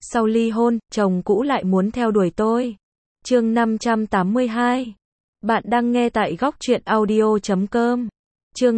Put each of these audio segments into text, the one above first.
Sau ly hôn, chồng cũ lại muốn theo đuổi tôi. Chương 582. Bạn đang nghe tại góc truyện audio.com. Chương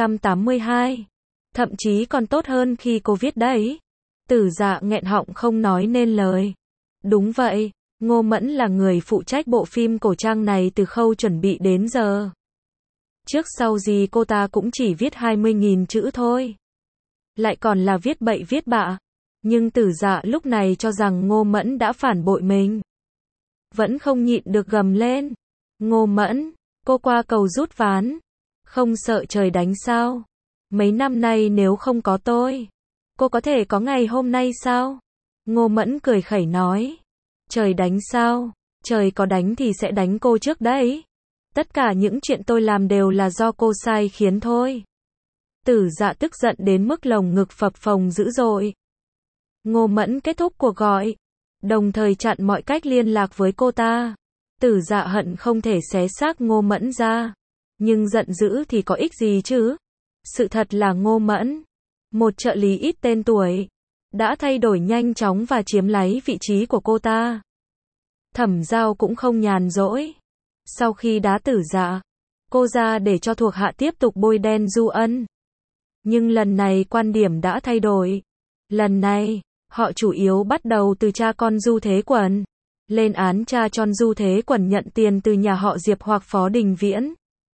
582. Thậm chí còn tốt hơn khi cô viết đấy. Tử Dạ nghẹn họng không nói nên lời. Đúng vậy, Ngô Mẫn là người phụ trách bộ phim cổ trang này từ khâu chuẩn bị đến giờ. Trước sau gì cô ta cũng chỉ viết 20.000 chữ thôi. Lại còn là viết bậy viết bạ. Nhưng Tử Dạ lúc này cho rằng Ngô Mẫn đã phản bội mình. Vẫn không nhịn được gầm lên. Ngô Mẫn, cô qua cầu rút ván. Không sợ trời đánh sao? Mấy năm nay nếu không có tôi, cô có thể có ngày hôm nay sao? Ngô Mẫn cười khẩy nói. Trời đánh sao? Trời có đánh thì sẽ đánh cô trước đấy. Tất cả những chuyện tôi làm đều là do cô sai khiến thôi. Tử Dạ tức giận đến mức lồng ngực phập phồng dữ dội. Ngô Mẫn kết thúc cuộc gọi, đồng thời chặn mọi cách liên lạc với cô ta. Tử Dạ hận không thể xé xác Ngô Mẫn ra. Nhưng giận dữ thì có ích gì chứ? Sự thật là Ngô Mẫn, một trợ lý ít tên tuổi, đã thay đổi nhanh chóng và chiếm lấy vị trí của cô ta. Thẩm Giao cũng không nhàn rỗi. Sau khi đá Tử Dạ, cô ra để cho thuộc hạ tiếp tục bôi đen Du Ân. Nhưng lần này quan điểm đã thay đổi. Lần này, họ chủ yếu bắt đầu từ cha con Du Thế Quẩn. Lên án cha con Du Thế Quẩn nhận tiền từ nhà họ Diệp hoặc Phó Đình Viễn.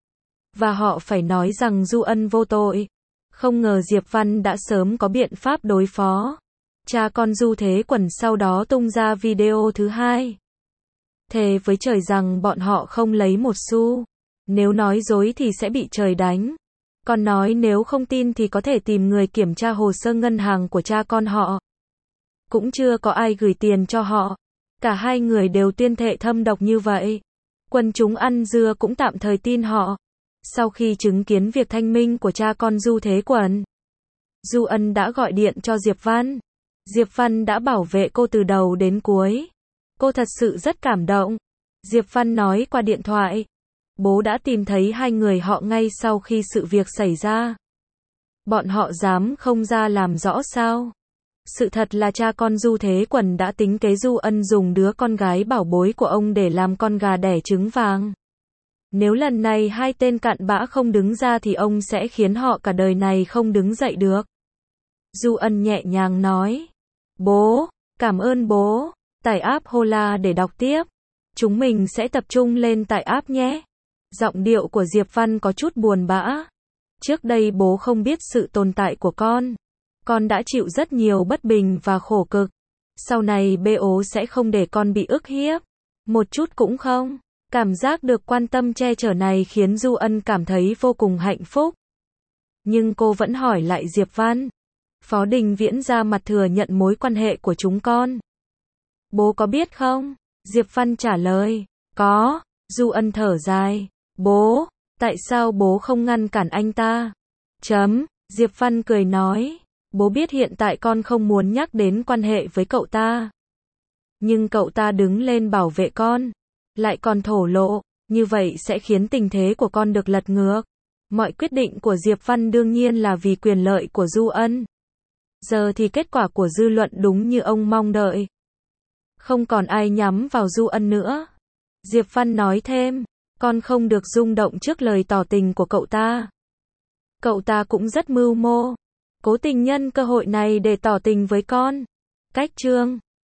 Và họ phải nói rằng Du Ân vô tội. Không ngờ Diệp Văn đã sớm có biện pháp đối phó. Cha con Du Thế Quẩn sau đó tung ra video thứ hai. Thề với trời rằng bọn họ không lấy một xu. Nếu nói dối thì sẽ bị trời đánh. Còn nói nếu không tin thì có thể tìm người kiểm tra hồ sơ ngân hàng của cha con họ. Cũng chưa có ai gửi tiền cho họ. Cả hai người đều tuyên thệ thâm độc như vậy. Quần chúng ăn dưa cũng tạm thời tin họ. Sau khi chứng kiến việc thanh minh của cha con Du Thế Quẩn, Du Ân đã gọi điện cho Diệp Văn. Diệp Văn đã bảo vệ cô từ đầu đến cuối. Cô thật sự rất cảm động. Diệp Văn nói qua điện thoại. Bố đã tìm thấy hai người họ ngay sau khi sự việc xảy ra. Bọn họ dám không ra làm rõ sao? Sự thật là cha con Du Thế Quẩn đã tính kế Du Ân dùng đứa con gái bảo bối của ông để làm con gà đẻ trứng vàng. Nếu lần này hai tên cặn bã không đứng ra thì ông sẽ khiến họ cả đời này không đứng dậy được. Du Ân nhẹ nhàng nói. Bố, cảm ơn bố. Tải app Hola để đọc tiếp. Chúng mình sẽ tập trung lên tải app nhé. Giọng điệu của Diệp Văn có chút buồn bã. Trước đây bố không biết sự tồn tại của con. Con đã chịu rất nhiều bất bình và khổ cực. Sau này bố sẽ không để con bị ức hiếp. Một chút cũng không. Cảm giác được quan tâm che chở này khiến Du Ân cảm thấy vô cùng hạnh phúc. Nhưng cô vẫn hỏi lại Diệp Văn. Phó Đình Viễn ra mặt thừa nhận mối quan hệ của chúng con. Bố có biết không? Diệp Văn trả lời. Có. Du Ân thở dài. Bố, tại sao bố không ngăn cản anh ta? Diệp Văn cười nói. Bố biết hiện tại con không muốn nhắc đến quan hệ với cậu ta. Nhưng cậu ta đứng lên bảo vệ con. Lại còn thổ lộ, như vậy sẽ khiến tình thế của con được lật ngược. Mọi quyết định của Diệp Văn đương nhiên là vì quyền lợi của Du Ân. Giờ thì kết quả của dư luận đúng như ông mong đợi. Không còn ai nhắm vào Du Ân nữa. Diệp Văn nói thêm, con không được rung động trước lời tỏ tình của cậu ta. Cậu ta cũng rất mưu mô. Cố tình nhân cơ hội này để tỏ tình với con. Cách chương